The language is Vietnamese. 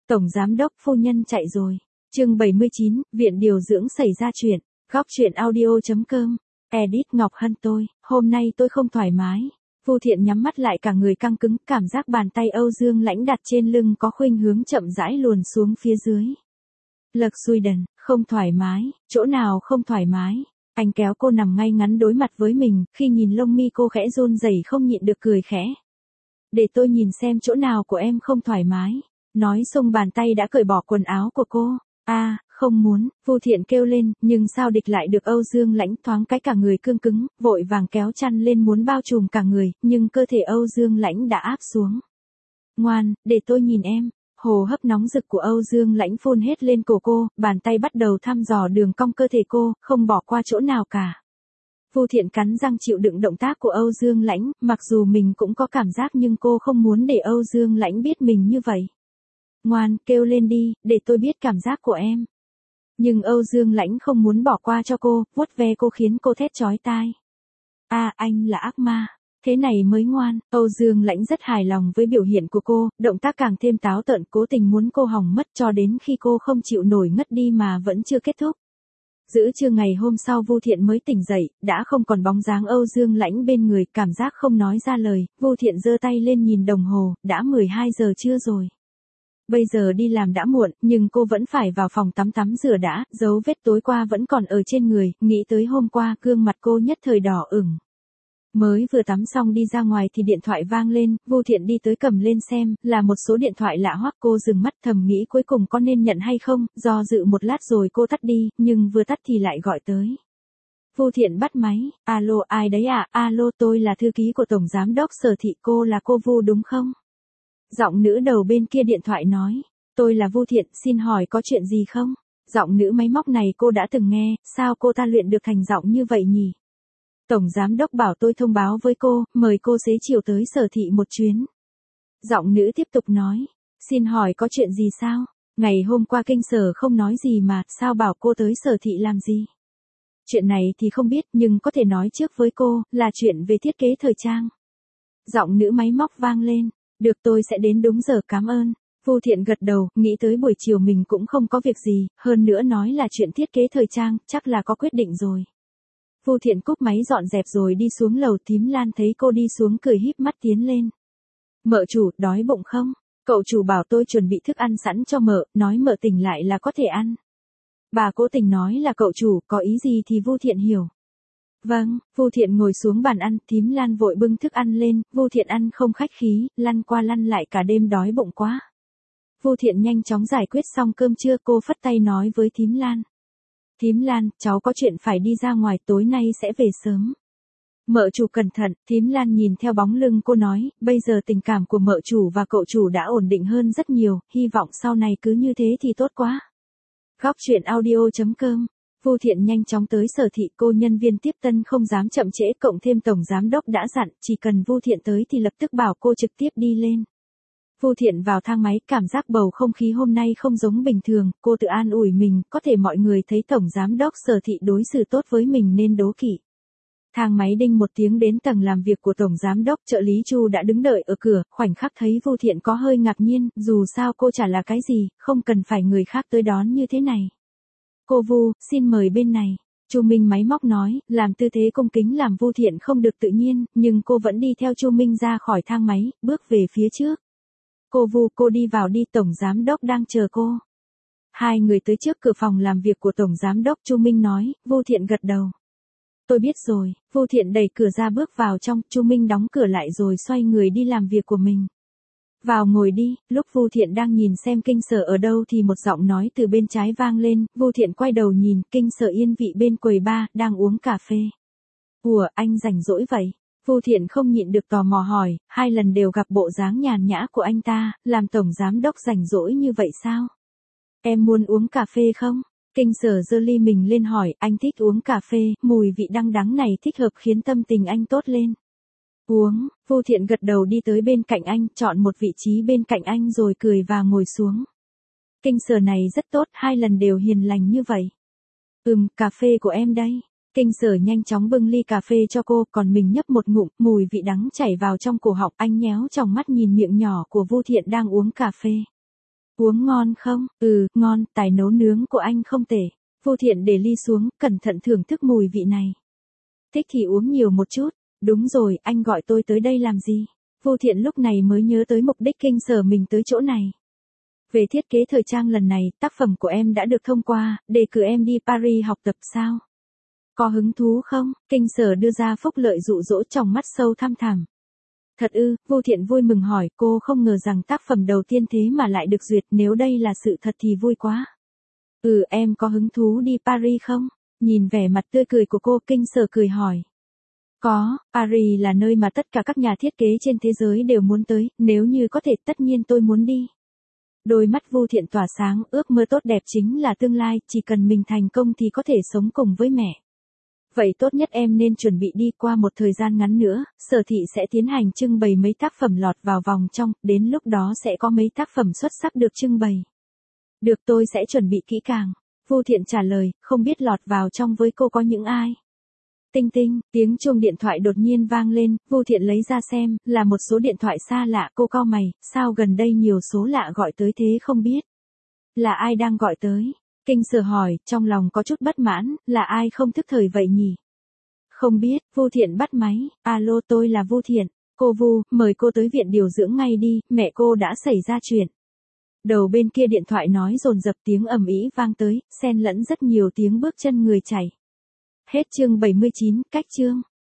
Tổng giám đốc phu nhân chạy rồi. Chương 79, viện điều dưỡng xảy ra chuyện. Góc truyện audio.com. Edit Ngọc Hân tôi, hôm nay tôi không thoải mái. Vu Thiện nhắm mắt lại cả người căng cứng, cảm giác bàn tay Âu Dương Lãnh đặt trên lưng có khuynh hướng chậm rãi luồn xuống phía dưới. Lật xuôi đần, không thoải mái, chỗ nào không thoải mái. Anh kéo cô nằm ngay ngắn đối mặt với mình, khi nhìn lông mi cô khẽ run rẩy không nhịn được cười khẽ. Để tôi nhìn xem chỗ nào của em không thoải mái. Nói xong bàn tay đã cởi bỏ quần áo của cô. Không muốn, Vu Thiện kêu lên, nhưng sao địch lại được Âu Dương Lãnh, thoáng cái cả người cương cứng, vội vàng kéo chăn lên muốn bao trùm cả người, nhưng cơ thể Âu Dương Lãnh đã áp xuống. Ngoan, để tôi nhìn em. Hồ hấp nóng rực của Âu Dương Lãnh phun hết lên cổ cô, bàn tay bắt đầu thăm dò đường cong cơ thể cô, không bỏ qua chỗ nào cả. Vu Thiện cắn răng chịu đựng động tác của Âu Dương Lãnh, mặc dù mình cũng có cảm giác nhưng cô không muốn để Âu Dương Lãnh biết mình như vậy. Ngoan, kêu lên đi, để tôi biết cảm giác của em. Nhưng Âu Dương Lãnh không muốn bỏ qua cho cô, vuốt ve cô khiến cô thét chói tai. Anh là ác ma. Thế này mới ngoan. Âu Dương Lãnh rất hài lòng với biểu hiện của cô, động tác càng thêm táo tợn, cố tình muốn cô hỏng mất cho đến khi cô không chịu nổi ngất đi mà vẫn chưa kết thúc. Giữa trưa ngày hôm sau Vu Thiện mới tỉnh dậy, đã không còn bóng dáng Âu Dương Lãnh bên người, cảm giác không nói ra lời. Vu Thiện giơ tay lên nhìn đồng hồ, đã 12 giờ trưa rồi. Bây giờ đi làm đã muộn, nhưng cô vẫn phải vào phòng tắm rửa đã, dấu vết tối qua vẫn còn ở trên người, nghĩ tới hôm qua gương mặt cô nhất thời đỏ ửng. Mới vừa tắm xong đi ra ngoài thì điện thoại vang lên, Vu Thiện đi tới cầm lên xem, là một số điện thoại lạ hoắc, cô dừng mắt thầm nghĩ cuối cùng có nên nhận hay không, do dự một lát rồi cô tắt đi, nhưng vừa tắt thì lại gọi tới. Vu Thiện bắt máy, alo ai đấy ạ, alo tôi là thư ký của Tổng Giám đốc Sở Thị, cô là cô Vu đúng không? Giọng nữ đầu bên kia điện thoại nói, tôi là Vu Thiện, xin hỏi có chuyện gì không? Giọng nữ máy móc này cô đã từng nghe, sao cô ta luyện được thành giọng như vậy nhỉ? Tổng Giám đốc bảo tôi thông báo với cô, mời cô xế chiều tới Sở Thị một chuyến. Giọng nữ tiếp tục nói, xin hỏi có chuyện gì sao? Ngày hôm qua kinh sở không nói gì mà, sao bảo cô tới Sở Thị làm gì? Chuyện này thì không biết, nhưng có thể nói trước với cô, là chuyện về thiết kế thời trang. Giọng nữ máy móc vang lên. Được, tôi sẽ đến đúng giờ, cảm ơn. Vu Thiện gật đầu, nghĩ tới buổi chiều mình cũng không có việc gì, hơn nữa nói là chuyện thiết kế thời trang, chắc là có quyết định rồi. Vu Thiện cúp máy dọn dẹp rồi đi xuống lầu, Thím Lan thấy cô đi xuống cười híp mắt tiến lên. Mợ chủ, đói bụng không? Cậu chủ bảo tôi chuẩn bị thức ăn sẵn cho mợ, nói mợ tỉnh lại là có thể ăn. Bà cố tình nói là cậu chủ, có ý gì thì Vu Thiện hiểu. Vâng, Vu Thiện ngồi xuống bàn ăn, Thím Lan vội bưng thức ăn lên, Vu Thiện ăn không khách khí, lăn qua lăn lại cả đêm đói bụng quá. Vu Thiện nhanh chóng giải quyết xong cơm trưa, cô phất tay nói với Thím Lan. Thím Lan, cháu có chuyện phải đi ra ngoài, tối nay sẽ về sớm. Mợ chủ cẩn thận, Thím Lan nhìn theo bóng lưng cô nói, bây giờ tình cảm của mợ chủ và cậu chủ đã ổn định hơn rất nhiều, hy vọng sau này cứ như thế thì tốt quá. Góc truyện audio.com. Vu Thiện nhanh chóng tới Sở Thị, cô nhân viên tiếp tân không dám chậm trễ, cộng thêm Tổng Giám đốc đã dặn, chỉ cần Vu Thiện tới thì lập tức bảo cô trực tiếp đi lên. Vu Thiện vào thang máy, cảm giác bầu không khí hôm nay không giống bình thường, cô tự an ủi mình, có thể mọi người thấy Tổng Giám đốc Sở Thị đối xử tốt với mình nên đố kỵ. Thang máy đinh một tiếng đến tầng làm việc của Tổng Giám đốc, trợ lý Chu đã đứng đợi ở cửa, khoảnh khắc thấy Vu Thiện có hơi ngạc nhiên, dù sao cô chả là cái gì, không cần phải người khác tới đón như thế này. Cô Vu, xin mời bên này. Chu Minh máy móc nói, làm tư thế cung kính làm Vu Thiện không được tự nhiên, nhưng cô vẫn đi theo Chu Minh ra khỏi thang máy, bước về phía trước. Cô Vu, cô đi vào đi, Tổng Giám đốc đang chờ cô. Hai người tới trước cửa phòng làm việc của Tổng Giám đốc, Chu Minh nói, Vu Thiện gật đầu. Tôi biết rồi, Vu Thiện đẩy cửa ra bước vào trong, Chu Minh đóng cửa lại rồi xoay người đi làm việc của mình. Vào ngồi đi, lúc Vu Thiện đang nhìn xem kinh sở ở đâu thì một giọng nói từ bên trái vang lên, Vu Thiện quay đầu nhìn, kinh sở yên vị bên quầy bar, đang uống cà phê. Ủa, anh rảnh rỗi vậy? Vu Thiện không nhịn được tò mò hỏi, hai lần đều gặp bộ dáng nhàn nhã của anh ta, làm Tổng Giám đốc rảnh rỗi như vậy sao? Em muốn uống cà phê không? Kinh sở giơ ly mình lên hỏi, anh thích uống cà phê, mùi vị đắng đắng này thích hợp khiến tâm tình anh tốt lên. Uống, Vu Thiện gật đầu đi tới bên cạnh anh, chọn một vị trí bên cạnh anh rồi cười và ngồi xuống. Kinh sở này rất tốt, hai lần đều hiền lành như vậy. Cà phê của em đây. Kinh sở nhanh chóng bưng ly cà phê cho cô, còn mình nhấp một ngụm, mùi vị đắng chảy vào trong cổ họng, anh nhéo trong mắt nhìn miệng nhỏ của Vu Thiện đang uống cà phê. Uống ngon không? Ừ, ngon, tài nấu nướng của anh không tệ. Vu Thiện để ly xuống, cẩn thận thưởng thức mùi vị này. Thích thì uống nhiều một chút. Đúng rồi, anh gọi tôi tới đây làm gì? Vu Thiện lúc này mới nhớ tới mục đích kinh sở mình tới chỗ này. Về thiết kế thời trang lần này, tác phẩm của em đã được thông qua, đề cử em đi Paris học tập sao? Có hứng thú không? Kinh sở đưa ra phúc lợi dụ dỗ, trong mắt sâu thăm thẳm. Thật ư? Vu Thiện vui mừng hỏi, cô không ngờ rằng tác phẩm đầu tiên thế mà lại được duyệt, nếu đây là sự thật thì vui quá. Ừ, em có hứng thú đi Paris không? Nhìn vẻ mặt tươi cười của cô, kinh sở cười hỏi. Có, Paris là nơi mà tất cả các nhà thiết kế trên thế giới đều muốn tới, nếu như có thể tất nhiên tôi muốn đi. Đôi mắt Vu Thiện tỏa sáng, ước mơ tốt đẹp chính là tương lai, chỉ cần mình thành công thì có thể sống cùng với mẹ. Vậy tốt nhất em nên chuẩn bị đi, qua một thời gian ngắn nữa, sở thị sẽ tiến hành trưng bày mấy tác phẩm lọt vào vòng trong, đến lúc đó sẽ có mấy tác phẩm xuất sắc được trưng bày. Được, tôi sẽ chuẩn bị kỹ càng. Vu Thiện trả lời, không biết lọt vào trong với cô có những ai. Tinh tinh, tiếng chuông điện thoại đột nhiên vang lên, Vu Thiện lấy ra xem, là một số điện thoại xa lạ, cô cau mày, sao gần đây nhiều số lạ gọi tới thế không biết. Là ai đang gọi tới? Kinh sở hỏi, trong lòng có chút bất mãn, là ai không thức thời vậy nhỉ? Không biết, Vu Thiện bắt máy, alo tôi là Vu Thiện, cô Vu, mời cô tới viện điều dưỡng ngay đi, mẹ cô đã xảy ra chuyện. Đầu bên kia điện thoại nói dồn dập, tiếng ầm ĩ vang tới, xen lẫn rất nhiều tiếng bước chân người chạy. Hết chương 79, cách chương.